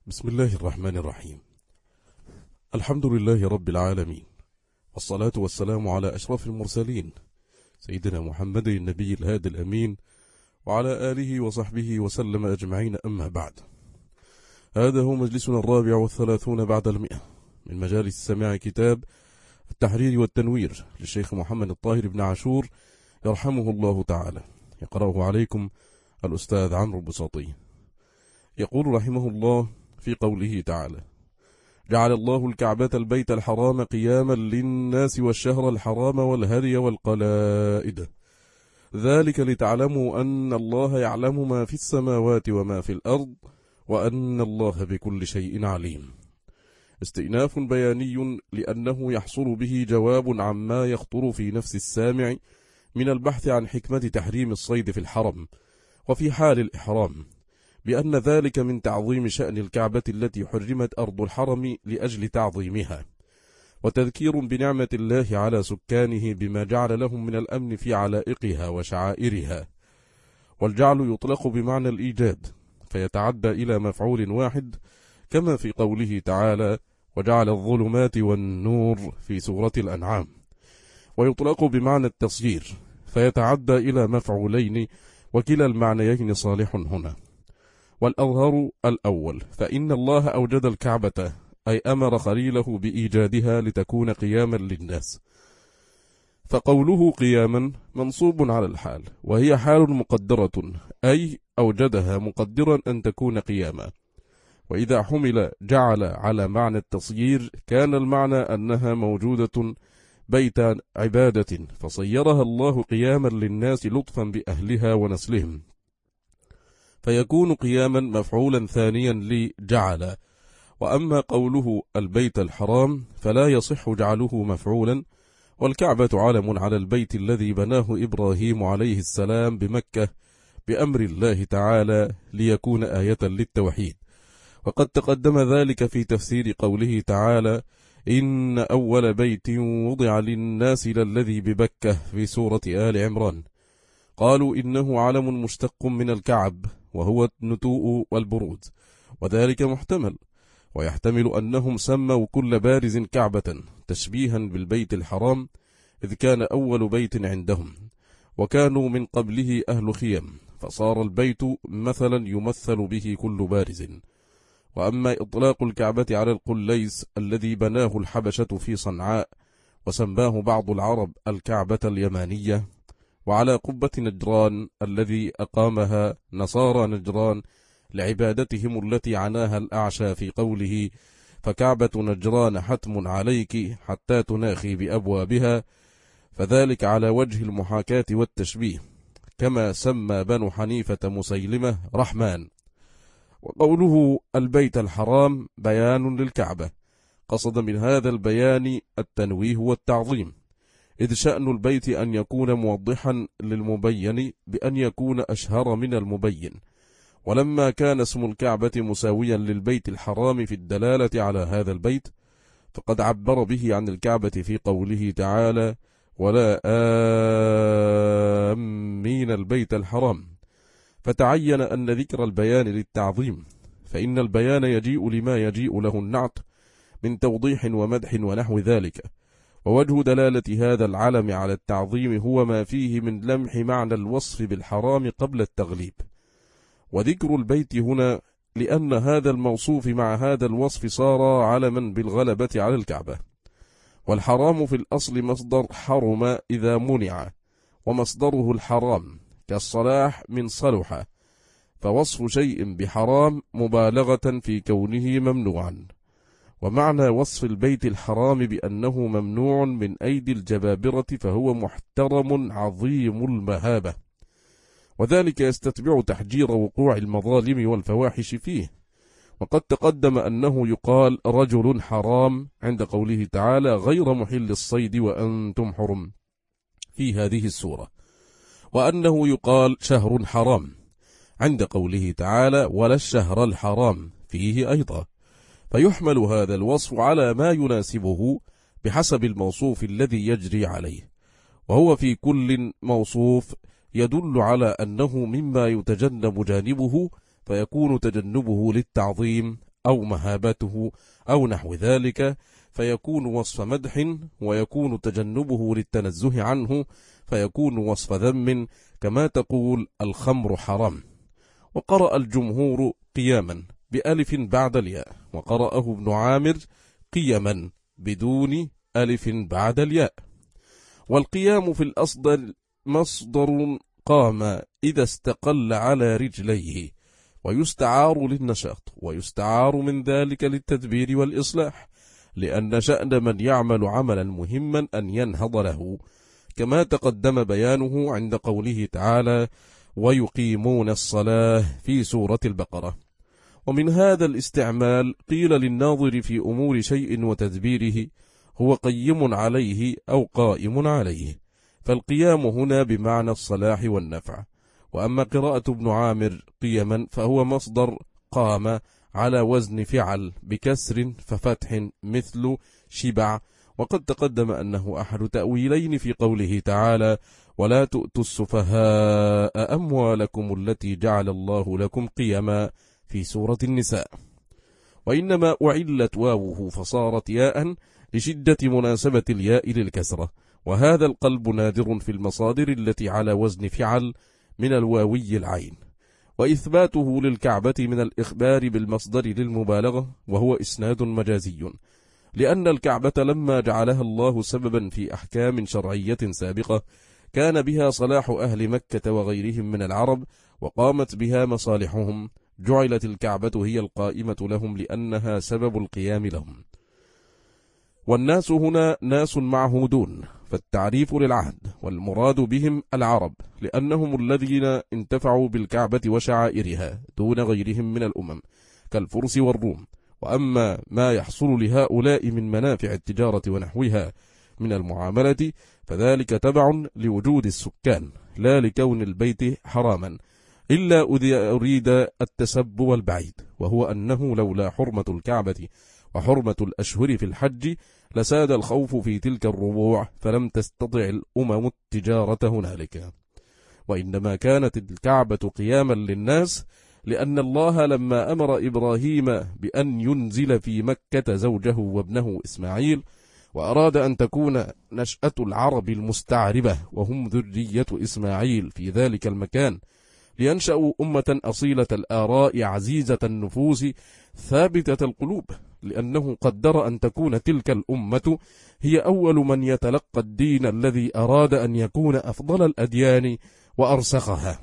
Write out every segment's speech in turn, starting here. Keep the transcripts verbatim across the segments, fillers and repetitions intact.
بسم الله الرحمن الرحيم. الحمد لله رب العالمين، والصلاة والسلام على أشرف المرسلين سيدنا محمد النبي الهادي الأمين وعلى آله وصحبه وسلم أجمعين، أما بعد. هذا هو مجلسنا الرابع والثلاثون بعد المئة من مجالس سماع كتاب التحرير والتنوير للشيخ محمد الطاهر بن عاشور يرحمه الله تعالى، يقرأه عليكم الأستاذ عمرو البساطي. يقول رحمه الله في قوله تعالى: جعل الله الكعبة البيت الحرام قياما للناس والشهر الحرام والهدي والقلائد، ذلك لتعلموا أن الله يعلم ما في السماوات وما في الأرض وأن الله بكل شيء عليم. استئناف بياني لأنه يحصل به جواب عما يخطر في نفس السامع من البحث عن حكمة تحريم الصيد في الحرم وفي حال الإحرام، بأن ذلك من تعظيم شأن الكعبة التي حرمت أرض الحرم لأجل تعظيمها، وتذكير بنعمة الله على سكانه بما جعل لهم من الأمن في علائقها وشعائرها. والجعل يطلق بمعنى الإيجاد فيتعدى إلى مفعول واحد، كما في قوله تعالى: وجعل الظلمات والنور في سورة الأنعام، ويطلق بمعنى التصيير فيتعدى إلى مفعولين، وكلا المعنيين صالح هنا. والأظهر الأول، فإن الله أوجد الكعبة أي أمر خليله بإيجادها لتكون قياما للناس، فقوله قياما منصوب على الحال، وهي حال مقدرة أي أوجدها مقدرا أن تكون قياما. وإذا حمل جعل على معنى التصيير كان المعنى أنها موجودة بيت عبادة فصيرها الله قياما للناس لطفا بأهلها ونسلهم، فيكون قياما مفعولا ثانيا لجعل. وأما قوله البيت الحرام فلا يصح جعله مفعولا، والكعبة علم على البيت الذي بناه إبراهيم عليه السلام بمكة بأمر الله تعالى ليكون آية للتوحيد. وقد تقدم ذلك في تفسير قوله تعالى: إن أول بيت وضع للناس للذي ببكة في سورة آل عمران. قالوا إنه علم مشتق من الكعب وهو النتوء والبرود، وذلك محتمل، ويحتمل أنهم سموا كل بارز كعبة تشبيها بالبيت الحرام، إذ كان أول بيت عندهم، وكانوا من قبله أهل خيم، فصار البيت مثلا يمثل به كل بارز. وأما إطلاق الكعبة على القليس الذي بناه الحبشة في صنعاء وسماه بعض العرب الكعبة اليمانية، وعلى قبة نجران الذي أقامها نصارى نجران لعبادتهم التي عناها الأعشى في قوله: فكعبة نجران حتم عليك حتى تناخي بأبوابها، فذلك على وجه المحاكاة والتشبيه، كما سمى بنو حنيفة مسيلمة رحمن. وقوله البيت الحرام بيان للكعبة، قصد من هذا البيان التنويه والتعظيم، إذ شأن البيت أن يكون موضحا للمبين بأن يكون أشهر من المبين. ولما كان اسم الكعبة مساويا للبيت الحرام في الدلالة على هذا البيت، فقد عبر به عن الكعبة في قوله تعالى: ولا آمين البيت الحرام، فتعين أن ذكر البيان للتعظيم، فإن البيان يجيء لما يجيء له النعت من توضيح ومدح ونحو ذلك. ووجه دلالة هذا العلم على التعظيم هو ما فيه من لمح معنى الوصف بالحرام قبل التغليب. وذكر البيت هنا لأن هذا الموصوف مع هذا الوصف صار علما بالغلبة على الكعبة. والحرام في الأصل مصدر حرم إذا منع، ومصدره الحرام كالصلاح من صلح، فوصف شيء بحرام مبالغة في كونه ممنوعا. ومعنى وصف البيت الحرام بأنه ممنوع من أيدي الجبابرة فهو محترم عظيم المهابة، وذلك يستتبع تحجير وقوع المظالم والفواحش فيه. وقد تقدم أنه يقال رجل حرام عند قوله تعالى: غير محل الصيد وأنتم حرم في هذه السورة، وأنه يقال شهر حرام عند قوله تعالى: ولا الشهر الحرام فيه أيضا. فيحمل هذا الوصف على ما يناسبه بحسب الموصوف الذي يجري عليه، وهو في كل موصوف يدل على أنه مما يتجنب جانبه، فيكون تجنبه للتعظيم أو مهابته أو نحو ذلك فيكون وصف مدح، ويكون تجنبه للتنزه عنه فيكون وصف ذم، كما تقول الخمر حرام. وقرأ الجمهور قياما بألف بعد الياء، وقرأه ابن عامر قيما بدون ألف بعد الياء. والقيام في الأصل مصدر قام إذا استقل على رجليه، ويستعار للنشاط، ويستعار من ذلك للتدبير والإصلاح، لأن شأن من يعمل عملا مهما أن ينهض له، كما تقدم بيانه عند قوله تعالى ويقيمون الصلاة في سورة البقرة. ومن هذا الاستعمال قيل للناظر في أمور شيء وتدبيره هو قيم عليه أو قائم عليه، فالقيام هنا بمعنى الصلاح والنفع. وأما قراءة ابن عامر قيما فهو مصدر قام على وزن فعل بكسر ففتح مثل شبع. وقد تقدم أنه أحد تأويلين في قوله تعالى ولا تؤتوا السفهاء أموالكم التي جعل الله لكم قيما في سورة النساء. وإنما أعلت واوه فصارت ياء لشدة مناسبة الياء للكسرة، وهذا القلب نادر في المصادر التي على وزن فعل من الواوي العين. وإثباته للكعبة من الإخبار بالمصدر للمبالغة، وهو إسناد مجازي، لأن الكعبة لما جعلها الله سببا في أحكام شرعية سابقة كان بها صلاح أهل مكة وغيرهم من العرب، وقامت بها مصالحهم، جعلت الكعبة هي القائمة لهم لأنها سبب القيام لهم. والناس هنا ناس معهودون، فالتعريف للعهد، والمراد بهم العرب، لأنهم الذين انتفعوا بالكعبة وشعائرها دون غيرهم من الأمم كالفرس والروم. وأما ما يحصل لهؤلاء من منافع التجارة ونحوها من المعاملة فذلك تبع لوجود السكان، لا لكون البيت حراما، إلا إذا أريد التسب والبعيد، وهو أنه لولا حرمة الكعبة وحرمة الأشهر في الحج لساد الخوف في تلك الربوع، فلم تستطع الأمم التجارة هنالك. وإنما كانت الكعبة قياما للناس لأن الله لما أمر إبراهيم بأن ينزل في مكة زوجه وابنه إسماعيل، وأراد أن تكون نشأة العرب المستعربة وهم ذرية إسماعيل في ذلك المكان، لينشأوا أمة أصيلة الآراء عزيزة النفوس ثابتة القلوب، لأنه قدر أن تكون تلك الأمة هي أول من يتلقى الدين الذي أراد أن يكون أفضل الأديان وأرسخها،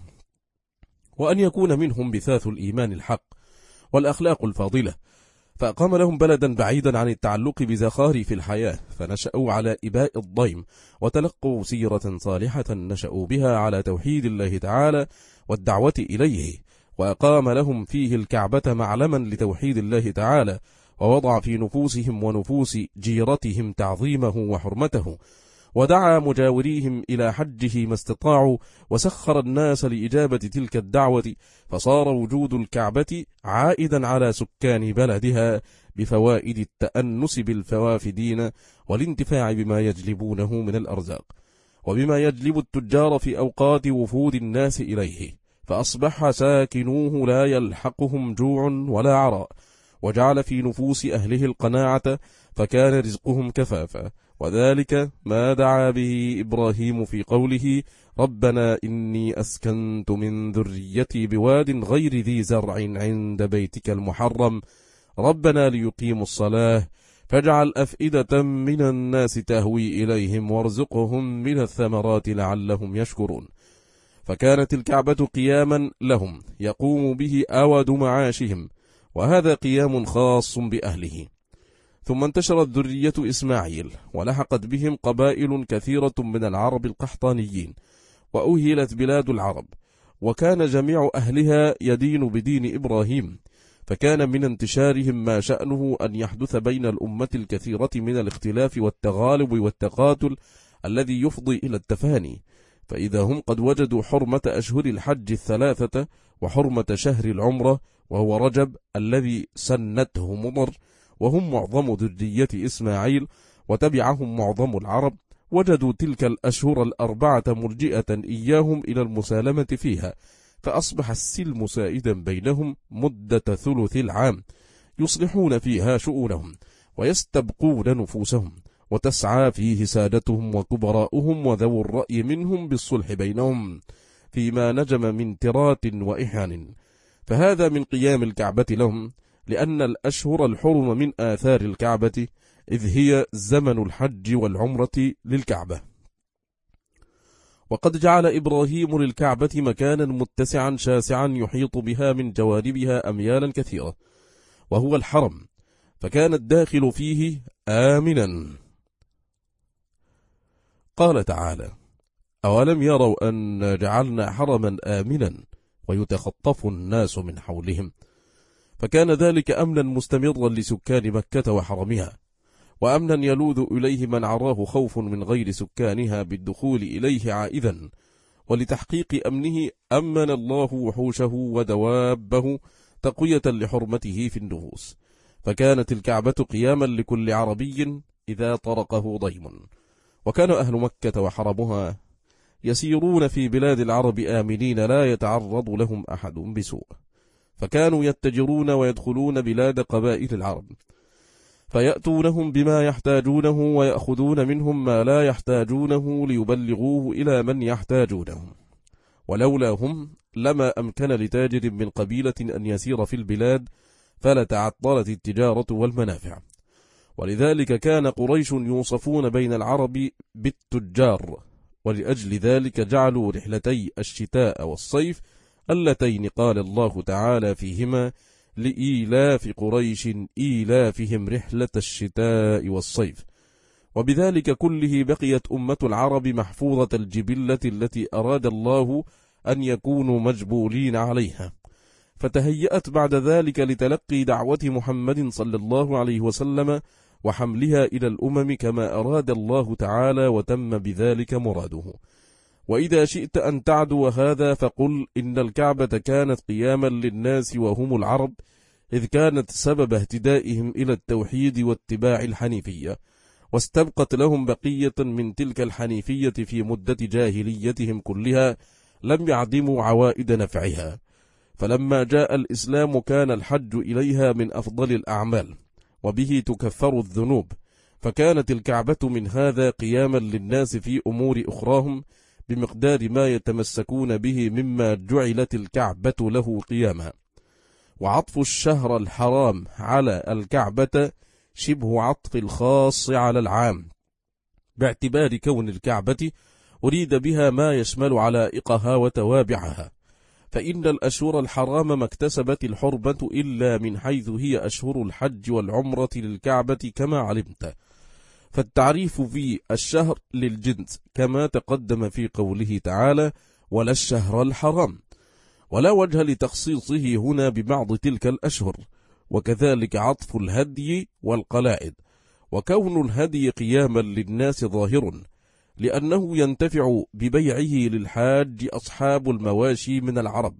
وأن يكون منهم بثاث الإيمان الحق والأخلاق الفاضلة، فأقام لهم بلدا بعيدا عن التعلق بزخارف الحياة، فنشأوا على إباء الضيم، وتلقوا سيرة صالحة نشأوا بها على توحيد الله تعالى والدعوة إليه، وأقام لهم فيه الكعبة معلما لتوحيد الله تعالى، ووضع في نفوسهم ونفوس جيرتهم تعظيمه وحرمته، ودعا مجاوريهم إلى حجه ما استطاعوا، وسخر الناس لإجابة تلك الدعوة، فصار وجود الكعبة عائدا على سكان بلدها بفوائد التأنس بالفوافدين والانتفاع بما يجلبونه من الأرزاق، وبما يجلب التجار في أوقات وفود الناس إليه، فأصبح ساكنوه لا يلحقهم جوع ولا عراء، وجعل في نفوس أهله القناعة، فكان رزقهم كفافا. وذلك ما دعا به إبراهيم في قوله ربنا إني أسكنت من ذريتي بواد غير ذي زرع عند بيتك المحرم ربنا ليقيموا الصلاة فاجعل أفئدة من الناس تهوي إليهم وارزقهم من الثمرات لعلهم يشكرون. فكانت الكعبة قياما لهم يقوم به أود معاشهم، وهذا قيام خاص بأهله. ثم انتشرت ذرية إسماعيل، ولحقت بهم قبائل كثيرة من العرب القحطانيين، وأهلت بلاد العرب، وكان جميع أهلها يدين بدين إبراهيم، فكان من انتشارهم ما شأنه أن يحدث بين الأمة الكثيرة من الاختلاف والتغالب والتقاتل الذي يفضي إلى التفاني. فإذا هم قد وجدوا حرمة أشهر الحج الثلاثة وحرمة شهر العمرة وهو رجب الذي سنته مضر، وهم معظم ذرية إسماعيل وتبعهم معظم العرب، وجدوا تلك الأشهر الأربعة مرجئة إياهم إلى المسالمة فيها، فأصبح السلم سائدا بينهم مدة ثلث العام، يصلحون فيها شؤونهم ويستبقون نفوسهم، وتسعى فيه سادتهم وكبراؤهم وذو الرأي منهم بالصلح بينهم فيما نجم من ترات وإحان، فهذا من قيام الكعبة لهم، لأن الأشهر الحرم من آثار الكعبة، إذ هي زمن الحج والعمرة للكعبة. وقد جعل إبراهيم للكعبة مكانا متسعا شاسعا يحيط بها من جوانبها أميالا كثيرة، وهو الحرم، فكان الداخل فيه آمنا. قال تعالى: أولم يروا أن جعلنا حرما آمنا ويتخطف الناس من حولهم، فكان ذلك أمنا مستمرا لسكان مكة وحرمها، وأمنا يلوذ إليه من عراه خوف من غير سكانها بالدخول إليه عائذا، ولتحقيق أمنه أمن الله وحوشه ودوابه تقوية لحرمته في النفوس، فكانت الكعبة قياما لكل عربي إذا طرقه ضيم. وكان أهل مكة وحرمها يسيرون في بلاد العرب آمنين لا يتعرض لهم أحد بسوء، فكانوا يتجرون ويدخلون بلاد قبائل العرب، فيأتونهم بما يحتاجونه ويأخذون منهم ما لا يحتاجونه ليبلغوه إلى من يحتاجونه، ولولا هم لما أمكن لتاجر من قبيلة أن يسير في البلاد، فلتعطلت التجارة والمنافع. ولذلك كان قريش يوصفون بين العرب بالتجار، ولأجل ذلك جعلوا رحلتي الشتاء والصيف اللتين قال الله تعالى فيهما: لإيلاف قريش إيلافهم رحلة الشتاء والصيف. وبذلك كله بقيت أمة العرب محفوظة الجبلة التي أراد الله أن يكونوا مجبولين عليها، فتهيأت بعد ذلك لتلقي دعوة محمد صلى الله عليه وسلم وحملها إلى الأمم كما أراد الله تعالى، وتم بذلك مراده. وإذا شئت أن تعدو هذا فقل إن الكعبة كانت قياما للناس وهم العرب، إذ كانت سبب اهتدائهم إلى التوحيد واتباع الحنيفية، واستبقت لهم بقية من تلك الحنيفية في مدة جاهليتهم كلها لم يعدموا عوائد نفعها. فلما جاء الإسلام كان الحج إليها من أفضل الأعمال، وبه تكفر الذنوب، فكانت الكعبة من هذا قياما للناس في أمور أخراهم بمقدار ما يتمسكون به مما جعلت الكعبة له قياما. وعطف الشهر الحرام على الكعبة شبه عطف الخاص على العام، باعتبار كون الكعبة أريد بها ما يشمل علائقها وتوابعها، فإن الأشهر الحرام ما اكتسبت الحرمة إلا من حيث هي أشهر الحج والعمرة للكعبة كما علمت، فالتعريف في الشهر للجنس كما تقدم في قوله تعالى: ولا الشهر الحرام، ولا وجه لتخصيصه هنا ببعض تلك الأشهر. وكذلك عطف الهدي والقلائد، وكون الهدي قياما للناس ظاهر، لأنه ينتفع ببيعه للحاج أصحاب المواشي من العرب،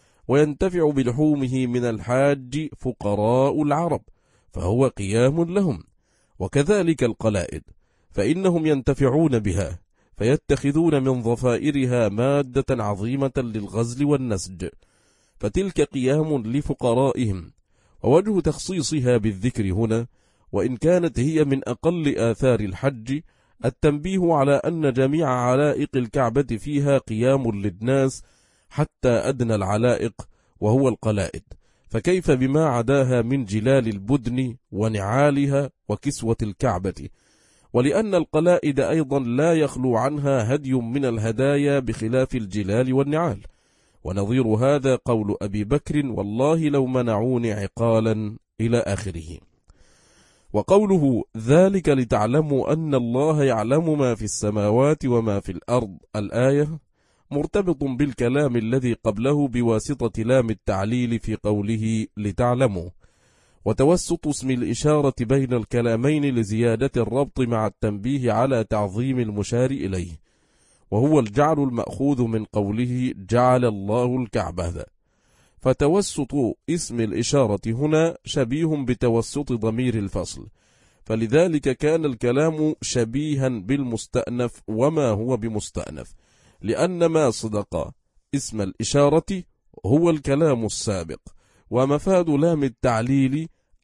وينتفع بلحومه من الحاج فقراء العرب، فهو قيام لهم. وكذلك القلائد، فإنهم ينتفعون بها، فيتخذون من ضفائرها مادة عظيمة للغزل والنسج، فتلك قيام لفقرائهم. ووجه تخصيصها بالذكر هنا، وإن كانت هي من أقل آثار الحج، التنبيه على أن جميع علائق الكعبة فيها قيام للناس حتى أدنى العلائق وهو القلائد، فكيف بما عداها من جلال البدن ونعالها وكسوة الكعبة. ولأن القلائد أيضا لا يخلو عنها هدي من الهدايا بخلاف الجلال والنعال. ونظير هذا قول أبي بكر: والله لو منعوني عقالا، إلى آخره. وقوله: ذلك لتعلموا أن الله يعلم ما في السماوات وما في الأرض، الآية مرتبط بالكلام الذي قبله بواسطة لام التعليل في قوله لتعلموا، وتوسط اسم الإشارة بين الكلامين لزيادة الربط مع التنبيه على تعظيم المشار إليه، وهو الجعل المأخوذ من قوله جعل الله الكعبة. فتوسط اسم الإشارة هنا شبيه بتوسط ضمير الفصل، فلذلك كان الكلام شبيها بالمستأنف وما هو بمستأنف، لأن ما صدق اسم الإشارة هو الكلام السابق. ومفاد لام التعليل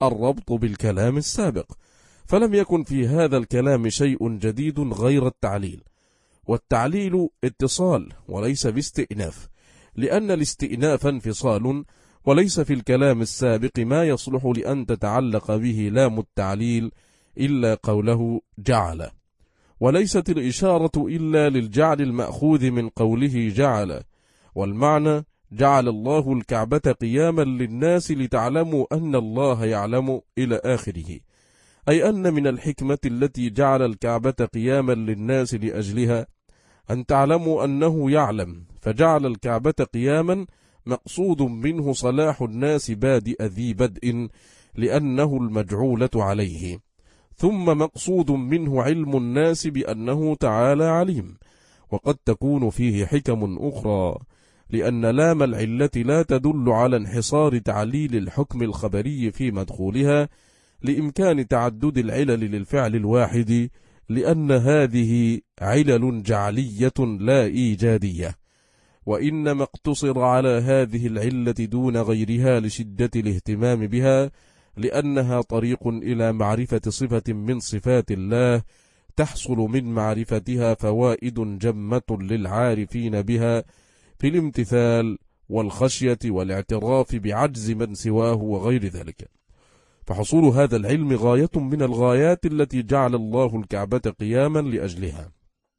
الربط بالكلام السابق، فلم يكن في هذا الكلام شيء جديد غير التعليل، والتعليل اتصال وليس باستئناف، لأن الاستئناف انفصال، وليس في الكلام السابق ما يصلح لأن تتعلق به لام التعليل إلا قوله جعل، وليست الإشارة إلا للجعل المأخوذ من قوله جعل، والمعنى جعل الله الكعبة قياما للناس لتعلموا أن الله يعلم إلى آخره، أي أن من الحكمة التي جعل الكعبة قياما للناس لأجلها أن تعلموا أنه يعلم، فجعل الكعبة قياما مقصود منه صلاح الناس بادئ ذي بدء لأنه المجعولة عليه، ثم مقصود منه علم الناس بأنه تعالى عليم، وقد تكون فيه حكم أخرى، لأن لام العلة لا تدل على انحصار تعليل الحكم الخبري في مدخولها لإمكان تعدد العلل للفعل الواحد، لأن هذه علل جعلية لا إيجادية، وإنما اقتصر على هذه العلة دون غيرها لشدة الاهتمام بها، لأنها طريق إلى معرفة صفة من صفات الله تحصل من معرفتها فوائد جمة للعارفين بها في الامتثال والخشية والاعتراف بعجز من سواه وغير ذلك. فحصول هذا العلم غاية من الغايات التي جعل الله الكعبة قياما لأجلها،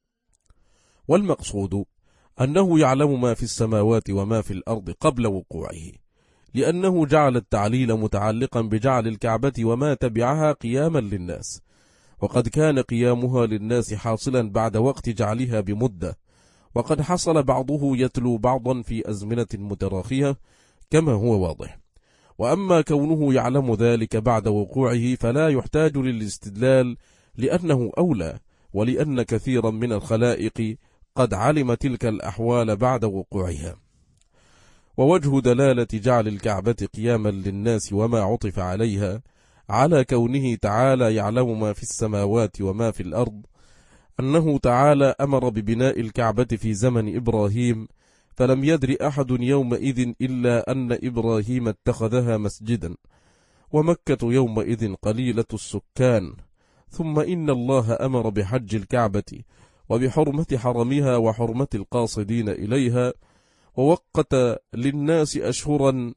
والمقصود أنه يعلم ما في السماوات وما في الأرض قبل وقوعه، لأنه جعل التعليل متعلقا بجعل الكعبة وما تبعها قياما للناس، وقد كان قيامها للناس حاصلا بعد وقت جعلها بمدة، وقد حصل بعضه يتلو بعضا في أزمنة متراخية كما هو واضح. وأما كونه يعلم ذلك بعد وقوعه فلا يحتاج للاستدلال، لأنه أولى، ولأن كثيرا من الخلائق قد علم تلك الأحوال بعد وقوعها. ووجه دلالة جعل الكعبة قياما للناس وما عطف عليها على كونه تعالى يعلم ما في السماوات وما في الأرض أنه تعالى أمر ببناء الكعبة في زمن إبراهيم، فلم يدر أحد يومئذ إلا أن إبراهيم اتخذها مسجدا، ومكة يومئذ قليلة السكان، ثم إن الله أمر بحج الكعبة وبحرمة حرمها وحرمة القاصدين إليها، ووقت للناس أشهرا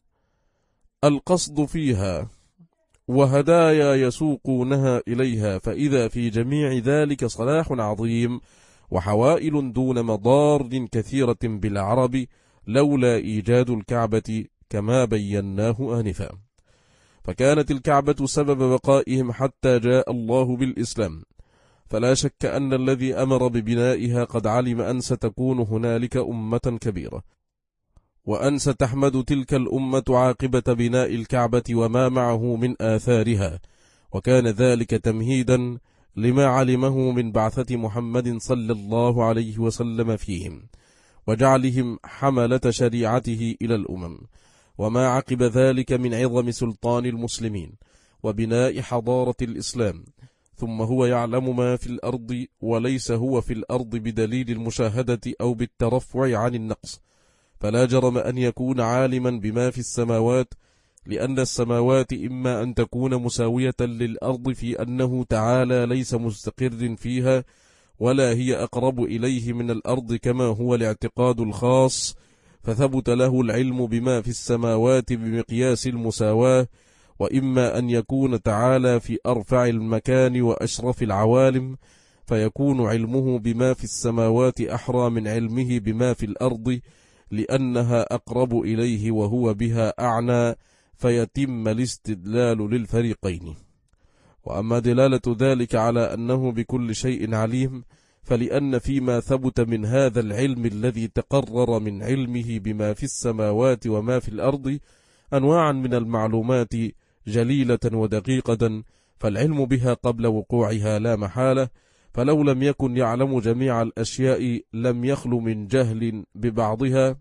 القصد فيها وهدايا يسوقونها إليها، فإذا في جميع ذلك صلاح عظيم وحوائل دون مضار كثيرة بالعرب لولا إيجاد الكعبة كما بيناه آنفا. فكانت الكعبة سبب بقائهم حتى جاء الله بالإسلام، فلا شك أن الذي أمر ببنائها قد علم أن ستكون هنالك أمة كبيرة، وأن ستحمد تلك الأمة عاقبة بناء الكعبة وما معه من آثارها، وكان ذلك تمهيدا لما علمه من بعثة محمد صلى الله عليه وسلم فيهم، وجعلهم حملة شريعته إلى الأمم، وما عقب ذلك من عظم سلطان المسلمين وبناء حضارة الإسلام. ثم هو يعلم ما في الأرض، وليس هو في الأرض بدليل المشاهدة أو بالترفع عن النقص، فلا جرم أن يكون عالما بما في السماوات، لأن السماوات إما أن تكون مساوية للأرض في أنه تعالى ليس مستقر فيها، ولا هي أقرب إليه من الأرض كما هو الاعتقاد الخاص، فثبت له العلم بما في السماوات بمقياس المساواة، وإما أن يكون تعالى في أرفع المكان وأشرف العوالم، فيكون علمه بما في السماوات أحرى من علمه بما في الأرض، لأنها أقرب إليه وهو بها أعنى، فيتم الاستدلال للفريقين. وأما دلالة ذلك على أنه بكل شيء عليم، فلأن فيما ثبت من هذا العلم الذي تقرر من علمه بما في السماوات وما في الأرض أنواعا من المعلومات جليلة ودقيقة، فالعلم بها قبل وقوعها لا محالة، فلو لم يكن يعلم جميع الأشياء لم يخل من جهل ببعضها،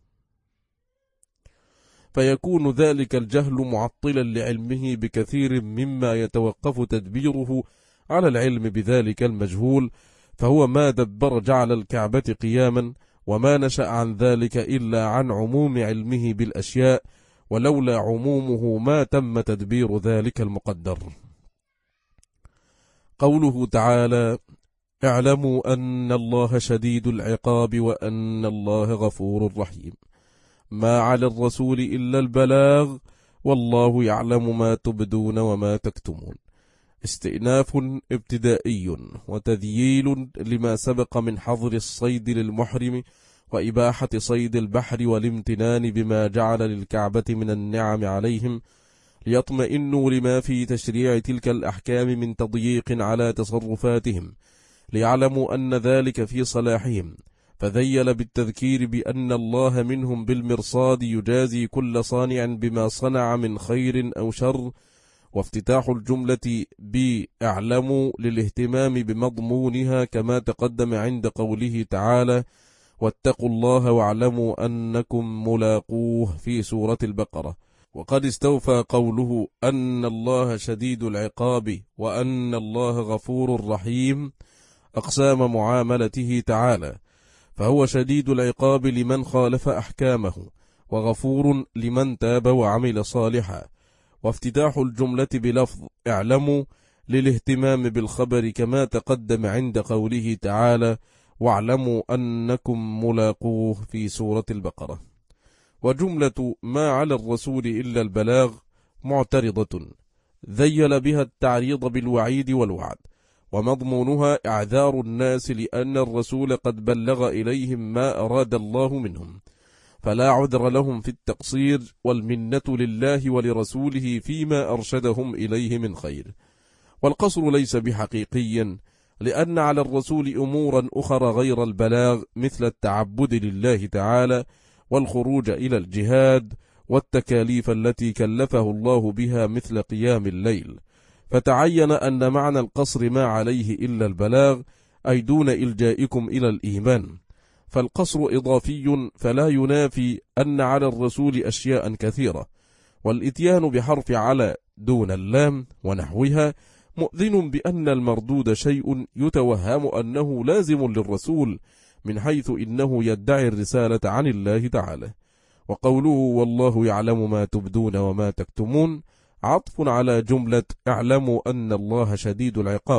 فيكون ذلك الجهل معطلا لعلمه بكثير مما يتوقف تدبيره على العلم بذلك المجهول، فهو ما دبر جعل الكعبة قياما، وما نشأ عن ذلك إلا عن عموم علمه بالأشياء، ولولا عمومه ما تم تدبير ذلك المقدر. قوله تعالى: اعلموا أن الله شديد العقاب وأن الله غفور رحيم. ما على الرسول إلا البلاغ والله يعلم ما تبدون وما تكتمون. استئناف ابتدائي وتذييل لما سبق من حظر الصيد للمحرم وإباحة صيد البحر والامتنان بما جعل للكعبة من النعم عليهم، ليطمئنوا لما في تشريع تلك الأحكام من تضييق على تصرفاتهم، ليعلموا أن ذلك في صلاحهم، فذيل بالتذكير بأن الله منهم بالمرصاد يجازي كل صانع بما صنع من خير أو شر. وافتتاح الجملة بأعلموا للاهتمام بمضمونها كما تقدم عند قوله تعالى: واتقوا الله واعلموا أنكم ملاقوه في سورة البقرة. وقد استوفى قوله أن الله شديد العقاب وأن الله غفور رحيم أقسام معاملته تعالى، فهو شديد العقاب لمن خالف أحكامه، وغفور لمن تاب وعمل صالحا. وافتتاح الجملة بلفظ اعلموا للاهتمام بالخبر كما تقدم عند قوله تعالى: واعلموا أنكم ملاقوه في سورة البقرة. وجملة ما على الرسول إلا البلاغ معترضة، ذيل بها التعريض بالوعيد والوعد، ومضمونها إعذار الناس لأن الرسول قد بلغ إليهم ما أراد الله منهم، فلا عذر لهم في التقصير، والمنة لله ولرسوله فيما أرشدهم إليه من خير. والقصر ليس بحقيقي، لأن على الرسول أمورا أخرى غير البلاغ، مثل التعبد لله تعالى والخروج إلى الجهاد والتكاليف التي كلفه الله بها مثل قيام الليل، فتعين أن معنى القصر ما عليه إلا البلاغ، أي دون إلجائكم إلى الإيمان. فالقصر إضافي فلا ينافي أن على الرسول أشياء كثيرة، والإتيان بحرف على دون اللام ونحوها مؤذن بأن المردود شيء يتوهم أنه لازم للرسول، من حيث إنه يدعي الرسالة عن الله تعالى. وقوله والله يعلم ما تبدون وما تكتمون عطف على جملة اعلموا أن الله شديد العقاب،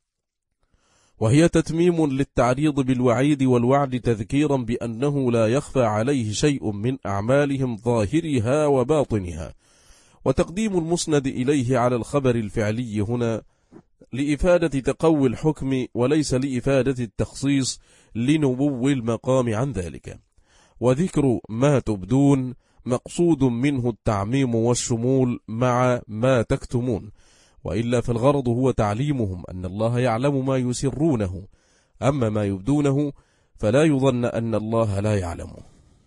وهي تتميم للتعريض بالوعيد والوعد، تذكيرا بأنه لا يخفى عليه شيء من أعمالهم ظاهرها وباطنها. وتقديم المسند إليه على الخبر الفعلي هنا لإفادة تقوي الحكم وليس لإفادة التخصيص لنبو المقام عن ذلك. وذكر ما تبدون مقصود منه التعميم والشمول مع ما تكتمون، وإلا فالغرض هو تعليمهم أن الله يعلم ما يسرونه، أما ما يبدونه فلا يظن أن الله لا يعلمه.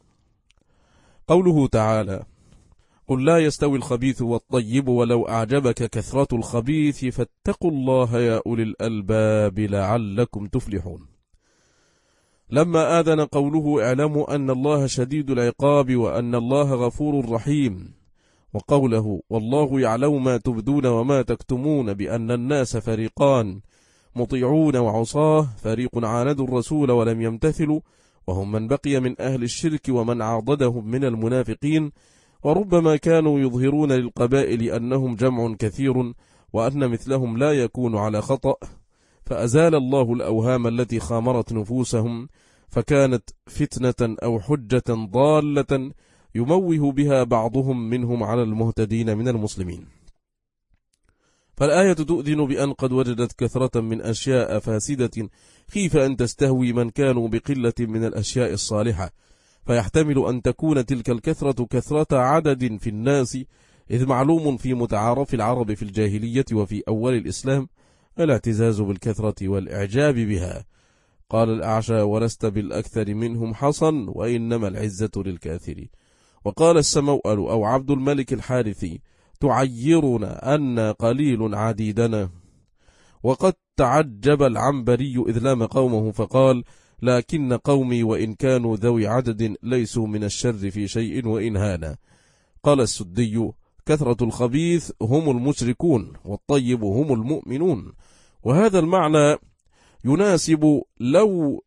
قوله تعالى: قل لا يستوي الخبيث والطيب ولو أعجبك كثرة الخبيث فاتقوا الله يا أولي الألباب لعلكم تفلحون. لما آذن قوله اعلموا أن الله شديد العقاب وأن الله غفور رحيم، وقوله والله يعلم ما تبدون وما تكتمون، بأن الناس فريقان مطيعون وعصاه، فريق عاندوا الرسول ولم يمتثلوا وهم من بقي من أهل الشرك ومن عاضدهم من المنافقين، وربما كانوا يظهرون للقبائل أنهم جمع كثير وأن مثلهم لا يكون على خطأ، فأزال الله الأوهام التي خامرت نفوسهم، فكانت فتنة أو حجة ضالة يموه بها بعضهم منهم على المهتدين من المسلمين. فالآية تؤذن بأن قد وجدت كثرة من أشياء فاسدة خيف أن تستهوي من كانوا بقلة من الأشياء الصالحة، فيحتمل أن تكون تلك الكثرة كثرة عدد في الناس، إذ معلوم في متعارف العرب في الجاهلية وفي أول الإسلام الاعتزاز بالكثرة والإعجاب بها. قال الأعشى: ولست بالأكثر منهم حصن وإنما العزة للكاثر. وقال السموأل أو عبد الملك الحارثي: تعيرنا أن قليل عديدنا. وقد تعجب العنبري إذ لام قومه فقال: لكن قومي وإن كانوا ذوي عدد ليسوا من الشر في شيء وإن هانا. قال السدي: كثرة الخبيث هم المشركون والطيب هم المؤمنون. وهذا المعنى يناسب لو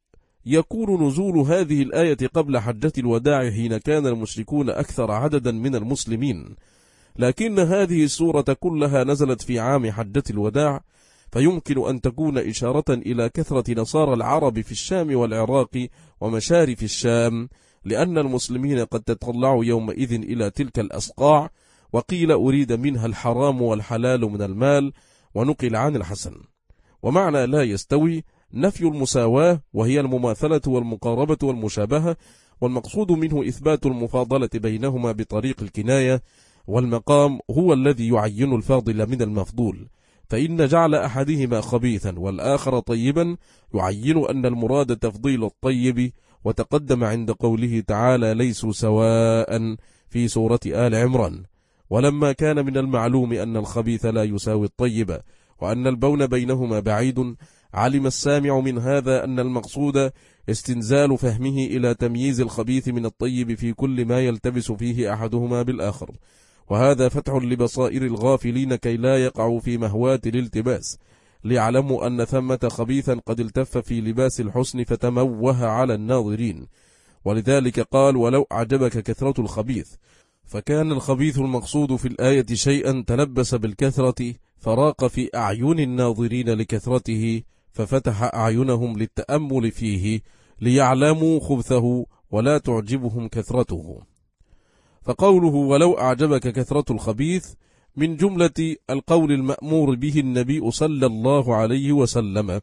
يكون نزول هذه الآية قبل حجة الوداع حين كان المشركون أكثر عددا من المسلمين، لكن هذه السورة كلها نزلت في عام حجة الوداع، فيمكن أن تكون إشارة إلى كثرة نصارى العرب في الشام والعراق ومشارف الشام، لأن المسلمين قد تطلعوا يومئذ إلى تلك الأصقاع، وقيل أريد منها الحرام والحلال من المال، ونقل عن الحسن. ومعنى لا يستوي نفي المساواة، وهي المماثلة والمقاربة والمشابهة، والمقصود منه إثبات المفاضلة بينهما بطريق الكناية، والمقام هو الذي يعين الفاضل من المفضول، فإن جعل أحدهما خبيثا والآخر طيبا يعين أن المراد تفضيل الطيب، وتقدم عند قوله تعالى ليسوا سواء في سورة آل عمران. ولما كان من المعلوم أن الخبيث لا يساوي الطيب، وأن البون بينهما بعيد، علم السامع من هذا أن المقصود استنزال فهمه إلى تمييز الخبيث من الطيب في كل ما يلتبس فيه أحدهما بالآخر، وهذا فتح لبصائر الغافلين كي لا يقعوا في مهوات الالتباس، ليعلموا أن ثمة خبيثا قد التف في لباس الحسن فتموه على الناظرين. ولذلك قال ولو أعجبك كثرة الخبيث، فكان الخبيث المقصود في الآية شيئا تلبس بالكثرة فراق في أعين الناظرين لكثرته، ففتح أعينهم للتأمل فيه ليعلموا خبثه ولا تعجبهم كثرته. فقوله ولو أعجبك كثرة الخبيث من جملة القول المأمور به النبي صلى الله عليه وسلم،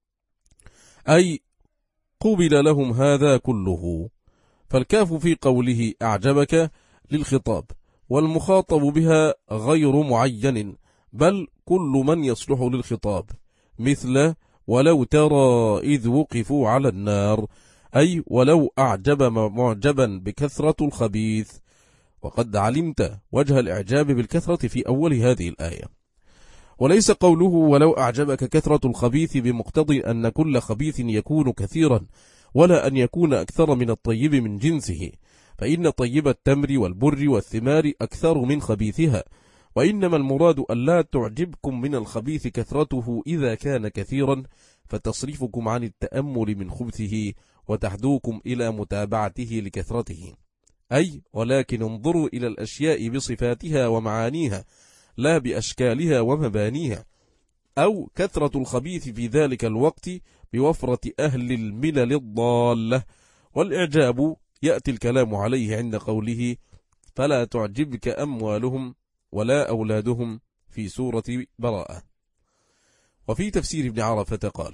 أي قبل لهم هذا كله. فالكاف في قوله أعجبك للخطاب، والمخاطب بها غير معين، بل كل من يصلح للخطاب، مثل ولو ترى إذ وقفوا على النار، أي ولو أعجب معجبا بكثرة الخبيث. وقد علمت وجه الإعجاب بالكثرة في أول هذه الآية. وليس قوله ولو أعجبك كثرة الخبيث بمقتضي أن كل خبيث يكون كثيرا، ولا أن يكون أكثر من الطيب من جنسه، فإن طيب التمر والبر والثمار أكثر من خبيثها، وإنما المراد أن لا تعجبكم من الخبيث كثرته إذا كان كثيرا، فتصرفكم عن التأمل من خبثه وتحدوكم إلى متابعته لكثرته، أي ولكن انظروا إلى الأشياء بصفاتها ومعانيها لا بأشكالها ومبانيها، أو كثرة الخبيث في ذلك الوقت بوفرة أهل الملل الضالة. والإعجاب يأتي الكلام عليه عند قوله فلا تعجبك أموالهم ولا أولادهم في سورة براءة. وفي تفسير ابن عرفة قال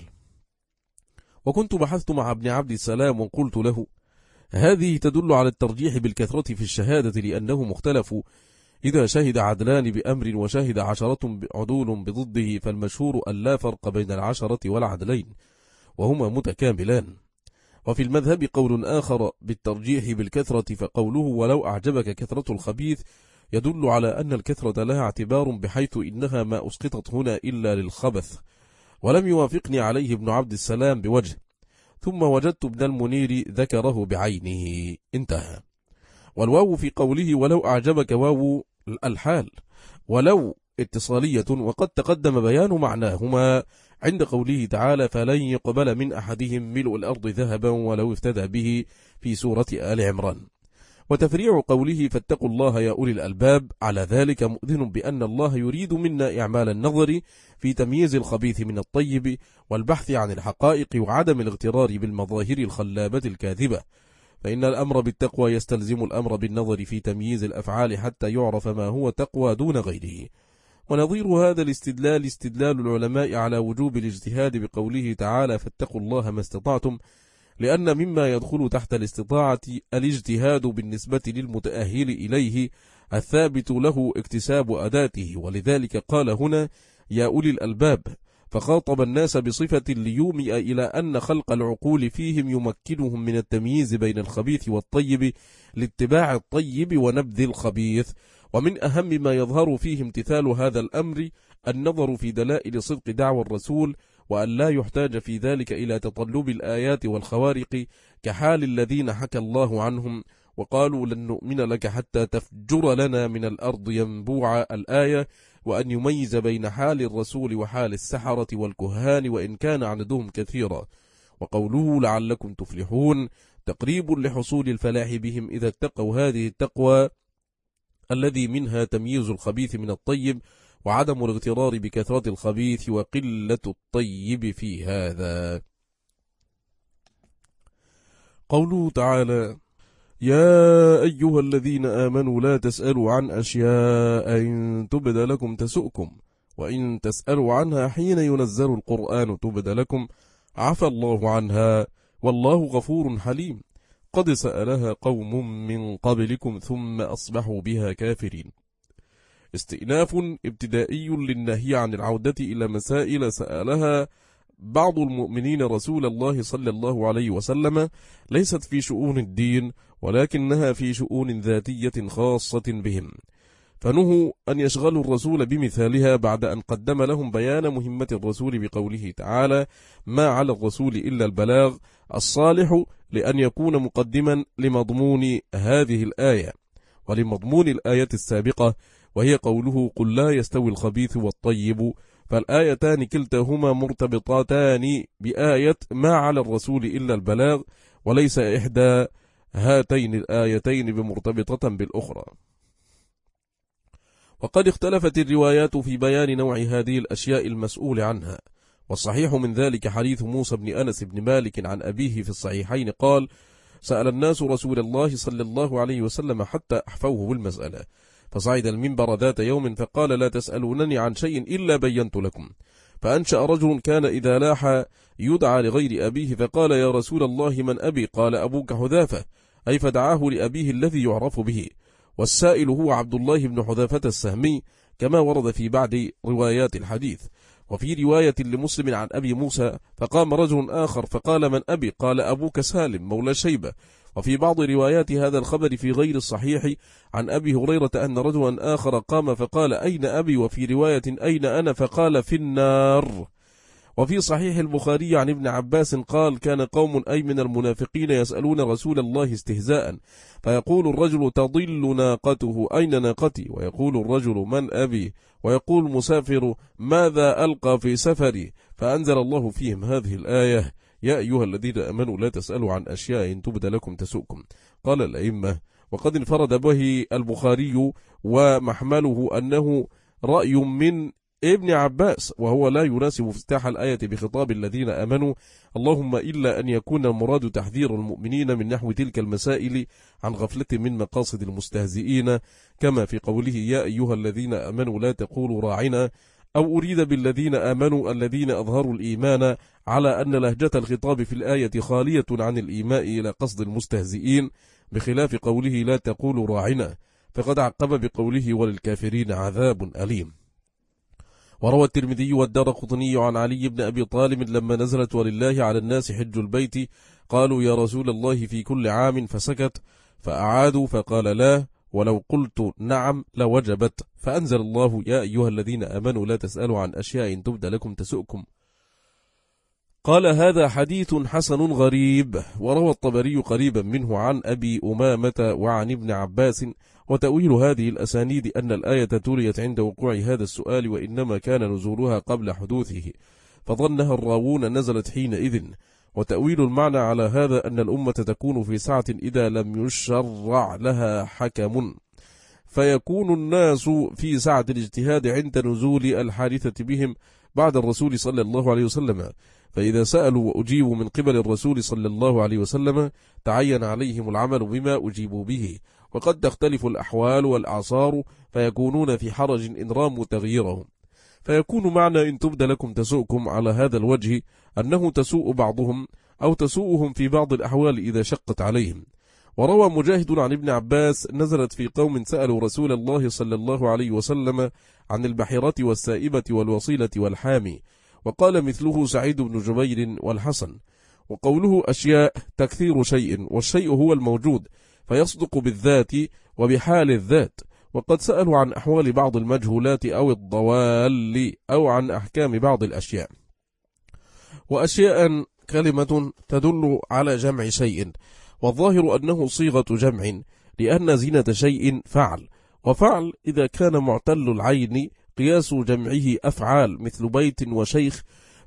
وكنت بحثت مع ابن عبد السلام وقلت له هذه تدل على الترجيح بالكثرة في الشهادة، لأنه مختلف إذا شهد عدلان بأمر وشهد عشرة عدول بضده، فالمشهور أن لا فرق بين العشرة والعدلين وهما متكاملان. وفي المذهب قول آخر بالترجيح بالكثرة، فقوله ولو أعجبك كثرة الخبيث يدل على أن الكثرة لها اعتبار، بحيث إنها ما أسقطت هنا إلا للخبث، ولم يوافقني عليه ابن عبد السلام بوجه، ثم وجدت ابن المنير ذكره بعينه. انتهى. والواو في قوله ولو أعجبك واو الحال، ولو اتصالية، وقد تقدم بيان معناهما عند قوله تعالى فلن يقبل من أحدهم ملء الأرض ذهبا ولو افتدى به في سورة آل عمران. وتفريع قوله فاتقوا الله يا أولي الألباب على ذلك مؤذن بأن الله يريد منا إعمال النظر في تمييز الخبيث من الطيب، والبحث عن الحقائق وعدم الاغترار بالمظاهر الخلابة الكاذبة، فإن الأمر بالتقوى يستلزم الأمر بالنظر في تمييز الأفعال حتى يعرف ما هو تقوى دون غيره. ونظير هذا الاستدلال استدلال العلماء على وجوب الاجتهاد بقوله تعالى فاتقوا الله ما استطعتم، لأن مما يدخل تحت الاستطاعة الاجتهاد بالنسبة للمتأهل إليه الثابت له اكتساب أداته، ولذلك قال هنا يا أولي الألباب، فخاطب الناس بصفة ليومئ إلى أن خلق العقول فيهم يمكنهم من التمييز بين الخبيث والطيب لاتباع الطيب ونبذ الخبيث. ومن أهم ما يظهر فيه امتثال هذا الأمر النظر في دلائل صدق دعوى الرسول، وأن لا يحتاج في ذلك إلى تطلب الآيات والخوارق كحال الذين حكى الله عنهم وقالوا لن نؤمن لك حتى تفجر لنا من الأرض ينبوع الآية، وأن يميز بين حال الرسول وحال السحرة والكهان وإن كان عددهم كثيرا. وقوله لعلكم تفلحون تقريب لحصول الفلاح بهم إذا اتقوا هذه التقوى الذي منها تمييز الخبيث من الطيب وعدم الاغترار بكثرة الخبيث وقلة الطيب في هذا. قوله تعالى: يا أيها الذين آمنوا لا تسألوا عن أشياء إن تبد لكم تسؤكم وإن تسألوا عنها حين ينزل القرآن تبد لكم عفى الله عنها والله غفور حليم قد سألها قوم من قبلكم ثم أصبحوا بها كافرين. استئناف ابتدائي للنهي عن العودة إلى مسائل سألها بعض المؤمنين رسول الله صلى الله عليه وسلم ليست في شؤون الدين ولكنها في شؤون ذاتية خاصة بهم، فنهوا أن يشغلوا الرسول بمثالها بعد أن قدم لهم بيان مهمة الرسول بقوله تعالى: ما على الرسول إلا البلاغ، الصالح لأن يكون مقدما لمضمون هذه الآية ولمضمون الآية السابقة وهي قوله: قل لا يستوي الخبيث والطيب، فالآيتان كلتاهما مرتبطتان بآية ما على الرسول إلا البلاغ، وليس إحدى هاتين الآيتين بمرتبطة بالأخرى. وقد اختلفت الروايات في بيان نوع هذه الأشياء المسؤول عنها، والصحيح من ذلك حديث موسى بن أنس بن مالك عن أبيه في الصحيحين قال: سأل الناس رسول الله صلى الله عليه وسلم حتى أحفوه بالمسألة، فصعد المنبر ذات يوم فقال: لا تسألونني عن شيء إلا بينت لكم. فأنشأ رجل كان إذا لاح يدعى لغير أبيه فقال: يا رسول الله من أبي؟ قال: أبوك حذافة، أي فدعاه لأبيه الذي يعرف به، والسائل هو عبد الله بن حذافة السهمي كما ورد في بعض روايات الحديث. وفي رواية لمسلم عن أبي موسى فقام رجل آخر فقال: من أبي؟ قال: أبوك سالم مولى شيبة. وفي بعض روايات هذا الخبر في غير الصحيح عن أبي هريرة أن رجلا آخر قام فقال: أين أبي؟ وفي رواية: أين أنا؟ فقال: في النار. وفي صحيح البخاري عن ابن عباس قال: كان قوم أي من المنافقين يسألون رسول الله استهزاء، فيقول الرجل: تضل ناقته، أين ناقتي؟ ويقول الرجل: من أبي؟ ويقول مسافر: ماذا ألقى في سفري؟ فأنزل الله فيهم هذه الآية: يا أيها الذين آمنوا لا تسألوا عن أشياء إن تبد لكم تسؤكم. قال الأئمة: وقد انفرد به البخاري ومحمله أنه رأي من ابن عباس، وهو لا يناسب افتتاح الآية بخطاب الذين آمنوا، اللهم إلا أن يكون المراد تحذير المؤمنين من نحو تلك المسائل عن غفلة من مقاصد المستهزئين، كما في قوله: يا أيها الذين آمنوا لا تقولوا راعنا، أو أريد بالذين آمنوا الذين أظهروا الإيمان، على أن لهجة الخطاب في الآية خالية عن الإيماء إلى قصد المستهزئين، بخلاف قوله لا تقولوا راعنا، فقد عقب بقوله: وللكافرين عذاب أليم. وروى الترمذي والدارقطني عن علي بن أبي طالب لما نزلت: ولله على الناس حج البيت، قالوا: يا رسول الله في كل عام، فسكت، فأعادوا فقال: لا، ولو قلت نعم لوجبت، فأنزل الله: يا أيها الذين آمنوا لا تسألوا عن أشياء إن تبد لكم تسؤكم. قال: هذا حديث حسن غريب. وروى الطبري قريبا منه عن أبي أمامة وعن ابن عباس. وتأويل هذه الأسانيد أن الآية تليت عند وقوع هذا السؤال، وإنما كان نزولها قبل حدوثه، فظنها الراوون نزلت حينئذ. وتأويل المعنى على هذا أن الأمة تكون في سعة إذا لم يشرع لها حكم، فيكون الناس في سعة الاجتهاد عند نزول الحادثة بهم بعد الرسول صلى الله عليه وسلم، فإذا سألوا وأجيبوا من قبل الرسول صلى الله عليه وسلم تعين عليهم العمل بما أجيبوا به. وقد تختلف الأحوال والأعصار فيكونون في حرج إن راموا تغييرهم، فيكون معنى إن تبد لكم تسؤكم على هذا الوجه أنه تسوء بعضهم أو تسوءهم في بعض الأحوال إذا شقت عليهم. وروى مجاهد عن ابن عباس: نزلت في قوم سألوا رسول الله صلى الله عليه وسلم عن البحيرة والسائبة والوصيلة والحامي، وقال مثله سعيد بن جبير والحسن. وقوله أشياء تكثير شيء، والشيء هو الموجود، فيصدق بالذات وبحال الذات. وقد سألوا عن أحوال بعض المجهولات أو الضوال أو عن أحكام بعض الأشياء. وأشياء كلمة تدل على جمع شيء، والظاهر أنه صيغة جمع، لأن زينة شيء فعل، وفعل إذا كان معتل العين قياس جمعه أفعال، مثل بيت وشيخ،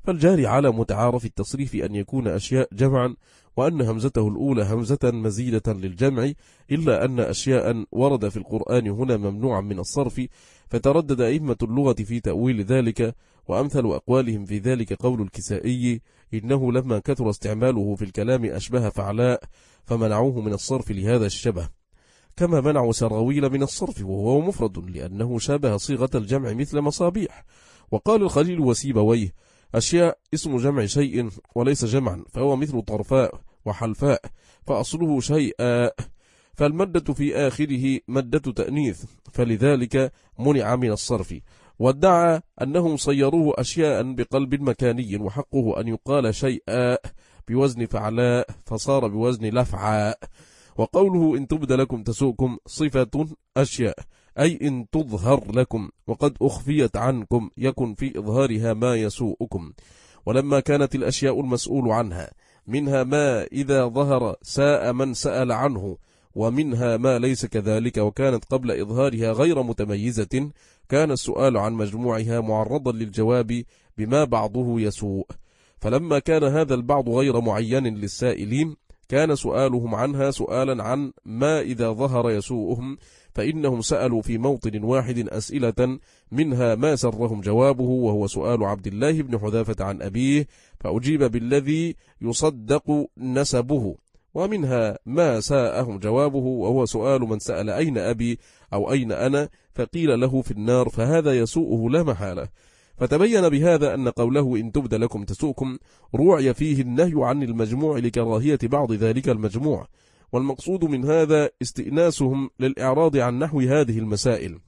فالجاري على متعارف التصريف أن يكون أشياء جمعا، وأن همزته الأولى همزة مزيدة للجمع، إلا أن أشياء ورد في القرآن هنا ممنوعا من الصرف، فتردد أئمة اللغة في تأويل ذلك، وأمثل أقوالهم في ذلك قول الكسائي: إنه لما كثر استعماله في الكلام أشبه فعلاء، فمنعوه من الصرف لهذا الشبه، كما منعوا سراويل من الصرف وهو مفرد لأنه شابه صيغة الجمع مثل مصابيح. وقال الخليل وسيبويه: أشياء اسم جمع شيء وليس جمعا، فهو مثل طرفاء وحلفاء، فأصله شيئا، فالمدة في آخره مدة تأنيث، فلذلك منع من الصرف. وادعى أنهم صيروه أشياء بقلب مكاني، وحقه أن يقال شيئا بوزن فعلاء فصار بوزن لفعاء. وقوله إن تبد لكم تسوكم صفة أشياء، أي إن تظهر لكم، وقد أخفيت عنكم يكن في إظهارها ما يسوءكم. ولما كانت الأشياء المسؤول عنها منها ما إذا ظهر ساء من سأل عنه، ومنها ما ليس كذلك، وكانت قبل إظهارها غير متميزة، كان السؤال عن مجموعها معرضا للجواب بما بعضه يسوء. فلما كان هذا البعض غير معين للسائلين، كان سؤالهم عنها سؤالا عن ما إذا ظهر يسوءهم، فإنهم سألوا في موطن واحد أسئلة، منها ما سرهم جوابه، وهو سؤال عبد الله بن حذافة عن أبيه، فأجيب بالذي يصدق نسبه، ومنها ما ساءهم جوابه، وهو سؤال من سأل أين أبي أو أين أنا، فقيل له في النار، فهذا يسوءه لا محالة. فتبين بهذا أن قوله إن تبد لكم تسوءكم روعي فيه النهي عن المجموع لكراهية بعض ذلك المجموع، والمقصود من هذا استئناسهم للإعراض عن نحو هذه المسائل،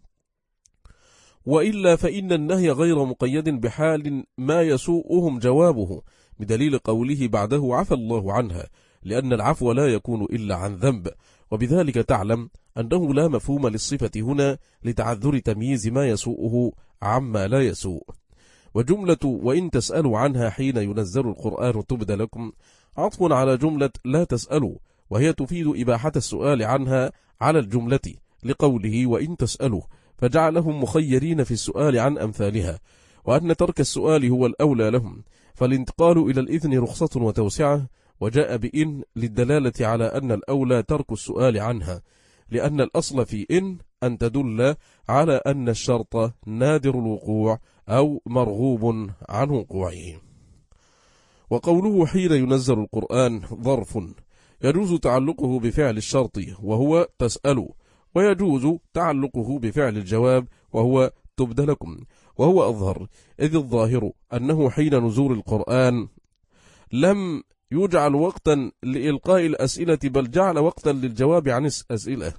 وإلا فإن النهي غير مقيد بحال ما يسوءهم جوابه، بدليل قوله بعده عفى الله عنها، لأن العفو لا يكون إلا عن ذنب، وبذلك تعلم أنه لا مفهوم للصفة هنا لتعذر تمييز ما يسوءه عما لا يسوء. وجملة وإن تسألوا عنها حين ينزل القرآن تبد لكم عطف على جملة لا تسألوا، وهي تفيد إباحة السؤال عنها على الجملة لقوله وإن تسألوا، فجعلهم مخيرين في السؤال عن أمثالها، وأن ترك السؤال هو الأولى لهم، فالانتقال إلى الإذن رخصة وتوسعة، وجاء بإن للدلالة على أن الأولى ترك السؤال عنها، لأن الأصل في إن أن تدل على أن الشرط نادر الوقوع أو مرغوب عن وقوعه. وقوله حين ينزل القرآن ظرف يجوز تعلقه بفعل الشرط وهو تسألوا، ويجوز تعلقه بفعل الجواب وهو تبد لكم، وهو أظهر، إذ الظاهر أنه حين نزول القرآن لم يجعل وقتا لإلقاء الأسئلة، بل جعل وقتا للجواب عن الأسئلة،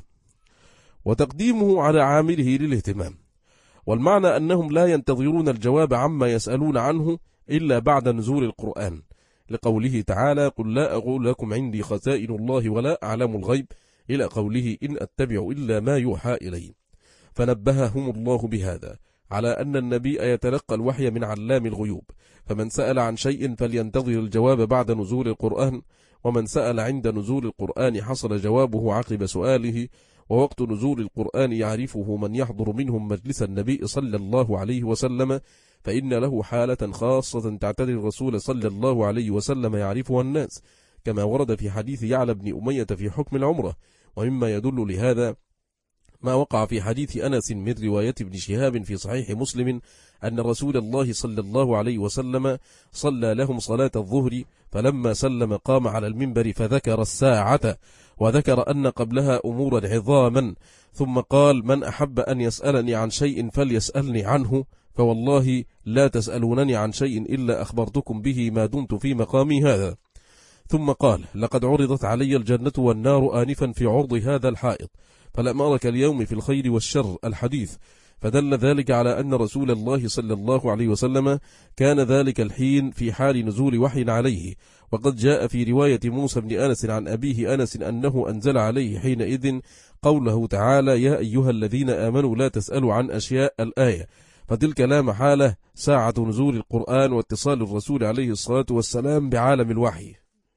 وتقديمه على عامله للاهتمام. والمعنى أنهم لا ينتظرون الجواب عما يسألون عنه إلا بعد نزول القرآن، لقوله تعالى قل لا أقول لكم عندي خزائن الله ولا أعلم الغيب، إلى قوله إن أتبع إلا ما يوحى إلي. فنبههم الله بهذا على أن النبي يتلقى الوحي من علام الغيوب، فمن سأل عن شيء فلينتظر الجواب بعد نزول القرآن، ومن سأل عند نزول القرآن حصل جوابه عقب سؤاله، ووقت نزول القرآن يعرفه من يحضر منهم مجلس النبي صلى الله عليه وسلم، فإن له حالة خاصة تعتري الرسول صلى الله عليه وسلم يعرفها الناس، كما ورد في حديث يعلى بن أمية في حكم العمرة. ومما يدل لهذا ما وقع في حديث أنس من رواية ابن شهاب في صحيح مسلم أن رسول الله صلى الله عليه وسلم صلى لهم صلاة الظهر، فلما سلم قام على المنبر فذكر الساعة، وذكر أن قبلها أمورا عظاما، ثم قال من أحب أن يسألني عن شيء فليسألني عنه، فوالله لا تسألونني عن شيء إلا أخبرتكم به ما دمت في مقامي هذا. ثم قال لقد عرضت علي الجنة والنار آنفا في عرض هذا الحائط، فلم أرك اليوم في الخير والشر الحديث، فدل ذلك على أن رسول الله صلى الله عليه وسلم كان ذلك الحين في حال نزول وحي عليه. وقد جاء في رواية موسى بن أنس عن أبيه أنس أنه أنزل عليه حينئذ قوله تعالى يا أيها الذين آمنوا لا تسألوا عن أشياء الآية، فتلك لا محالة ساعة نزول القرآن واتصال الرسول عليه الصلاة والسلام بعالم الوحي.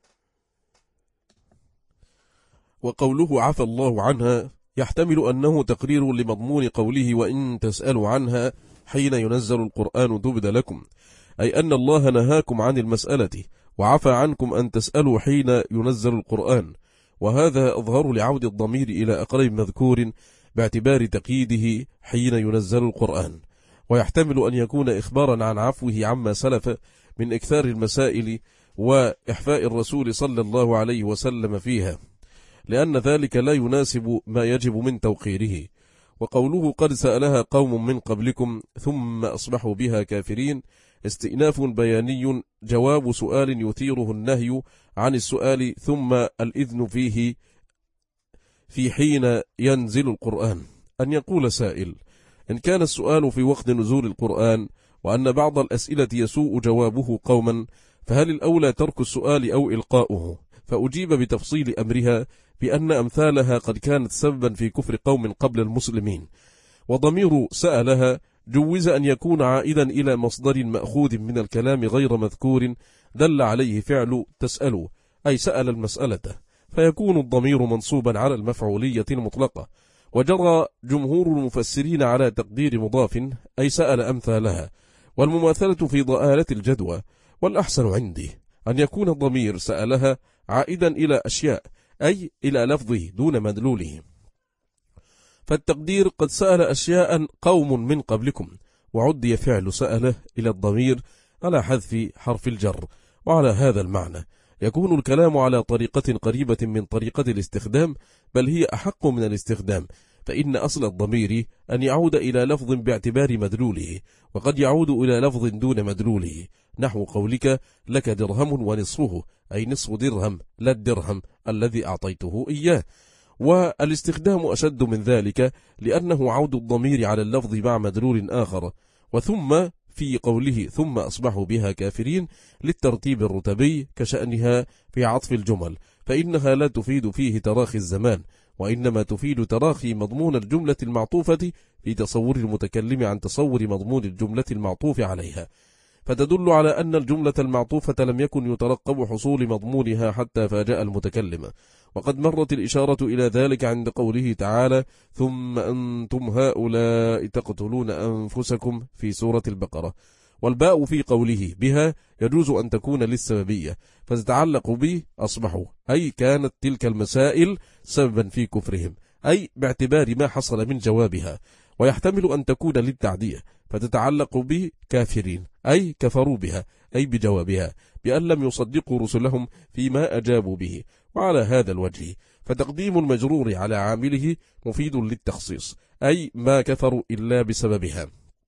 وقوله عفى الله عنها يحتمل أنه تقرير لمضمون قوله وإن تسألوا عنها حين ينزل القرآن تبد لكم، أي أن الله نهاكم عن المسألة وعفى عنكم أن تسألوا حين ينزل القرآن، وهذا أظهر لعود الضمير إلى أقرب مذكور باعتبار تقييده حين ينزل القرآن، ويحتمل أن يكون إخبارا عن عفوه عما سلف من إكثار المسائل وإحفاء الرسول صلى الله عليه وسلم فيها، لأن ذلك لا يناسب ما يجب من توقيره. وقوله قد سألها قوم من قبلكم ثم أصبحوا بها كافرين استئناف بياني جواب سؤال يثيره النهي عن السؤال ثم الإذن فيه في حين ينزل القرآن. أن يقول سائل: إن كان السؤال في وقت نزول القرآن وأن بعض الأسئلة يسوء جوابه قوما، فهل الأولى ترك السؤال أو إلقاؤه؟ فأجيب بتفصيل أمرها بأن أمثالها قد كانت سببا في كفر قوم قبل المسلمين، وضمير سألها جوز أن يكون عائدا إلى مصدر مأخوذ من الكلام غير مذكور دل عليه فعل تسأل، أي سأل المسألة، فيكون الضمير منصوبا على المفعولية المطلقة. وجرى جمهور المفسرين على تقدير مضاف، أي سأل أمثالها، والمماثلة في ضآلة الجدوى. والأحسن عندي أن يكون الضمير سألها عائدا إلى أشياء، أي إلى لفظه دون مدلوله، فالتقدير قد سأل أشياء قوم من قبلكم، وعدي فعل سأله إلى الضمير على حذف حرف الجر. وعلى هذا المعنى يكون الكلام على طريقة قريبة من طريقة الاستخدام، بل هي أحق من الاستخدام، فإن أصل الضمير أن يعود إلى لفظ باعتبار مدلوله، وقد يعود إلى لفظ دون مدلوله، نحو قولك لك درهم ونصفه، أي نصف درهم لا الدرهم الذي أعطيته إياه. والاستخدام أشد من ذلك، لأنه عود الضمير على اللفظ مع مدلول آخر. وثم في قوله ثم أصبحوا بها كافرين للترتيب الرتبي كشأنها في عطف الجمل، فإنها لا تفيد فيه تراخي الزمان، وإنما تفيد تراخي مضمون الجملة المعطوفة في تصور المتكلم عن تصور مضمون الجملة المعطوف عليها، فتدل على أن الجملة المعطوفة لم يكن يترقب حصول مضمونها حتى فاجأ المتكلم. وقد مرت الإشارة إلى ذلك عند قوله تعالى ثم أنتم هؤلاء تقتلون أنفسكم في سورة البقرة. والباء في قوله بها يجوز أن تكون للسببية، فتتعلق به أصبحوا، أي كانت تلك المسائل سببا في كفرهم، أي باعتبار ما حصل من جوابها. ويحتمل أن تكون للتعدية، فتتعلق به كافرين، أي كفروا بها، أي بجوابها، بأن لم يصدقوا رسلهم فيما أجابوا به. وعلى هذا الوجه فتقديم المجرور على عامله مفيد للتخصيص، أي ما كفروا إلا بسببها،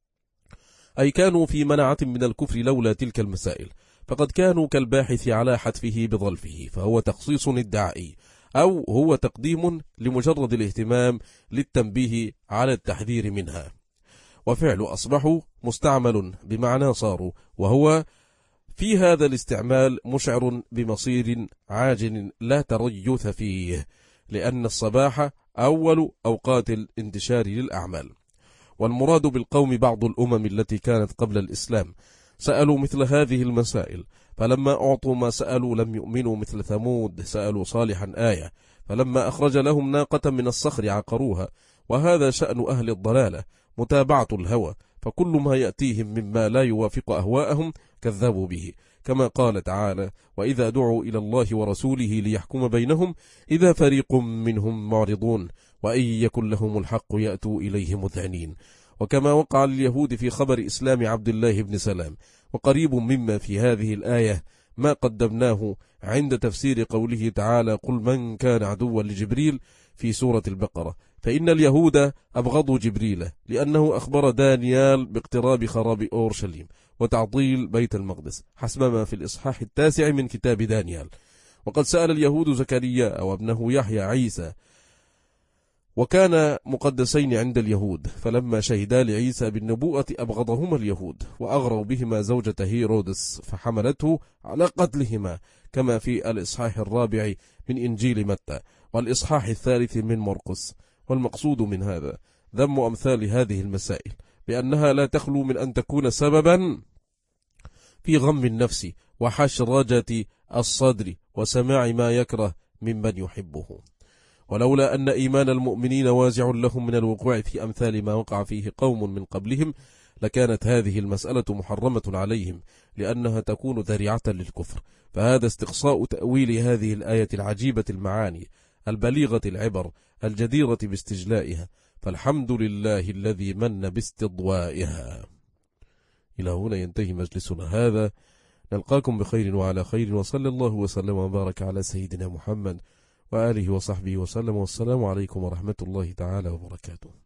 أي كانوا في منعة من الكفر لولا تلك المسائل، فقد كانوا كالباحث على حتفه بظلفه، فهو تخصيص ادعائي، أو هو تقديم لمجرد الاهتمام للتنبيه على التحذير منها. وفعل أصبحوا مستعمل بمعنى صاروا، وهو في هذا الاستعمال مشعر بمصير عاجل لا تريث فيه، لأن الصباح أول أوقات الانتشار للأعمال. والمراد بالقوم بعض الأمم التي كانت قبل الإسلام سألوا مثل هذه المسائل، فلما أعطوا ما سألوا لم يؤمنوا، مثل ثمود سألوا صالحا آية، فلما أخرج لهم ناقة من الصخر عقروها. وهذا شأن أهل الضلالة، متابعة الهوى، فكل ما يأتيهم مما لا يوافق أهواءهم كذبوا به، كما قال تعالى وإذا دعوا إلى الله ورسوله ليحكم بينهم إذا فريق منهم معرضون وإن يكن لهم الحق يأتوا إليه مذعنين. وكما وقع لليهود في خبر إسلام عبد الله بن سلام. وقريب مما في هذه الآية ما قدمناه عند تفسير قوله تعالى قل من كان عدوا لجبريل في سورة البقرة، فإن اليهود أبغضوا جبريل لأنه أخبر دانيال باقتراب خراب أورشليم وتعطيل بيت المقدس حسب ما في الإصحاح التاسع من كتاب دانيال. وقد سأل اليهود زكريا وابنه يحيى عيسى، وكان مقدسين عند اليهود، فلما شهدا لعيسى بالنبوءة أبغضهما اليهود، وأغروا بهما زوجة هيرودس فحملته على قتلهما، كما في الإصحاح الرابع من إنجيل متى والإصحاح الثالث من مرقس. والمقصود من هذا ذم أمثال هذه المسائل، بأنها لا تخلو من أن تكون سببا في غم النفس وحشرجة الصدر وسماع ما يكره ممن يحبه. ولولا أن إيمان المؤمنين وازع لهم من الوقوع في أمثال ما وقع فيه قوم من قبلهم لكانت هذه المسألة محرمة عليهم لأنها تكون ذريعة للكفر. فهذا استقصاء تأويل هذه الآية العجيبة المعاني البليغة العبر الجديرة باستجلائها، فالحمد لله الذي من باستضوائها. إلى هنا ينتهي مجلسنا هذا، نلقاكم بخير وعلى خير، وصلى الله وسلم وبارك على سيدنا محمد وآله وصحبه وسلم، والسلام عليكم ورحمة الله تعالى وبركاته.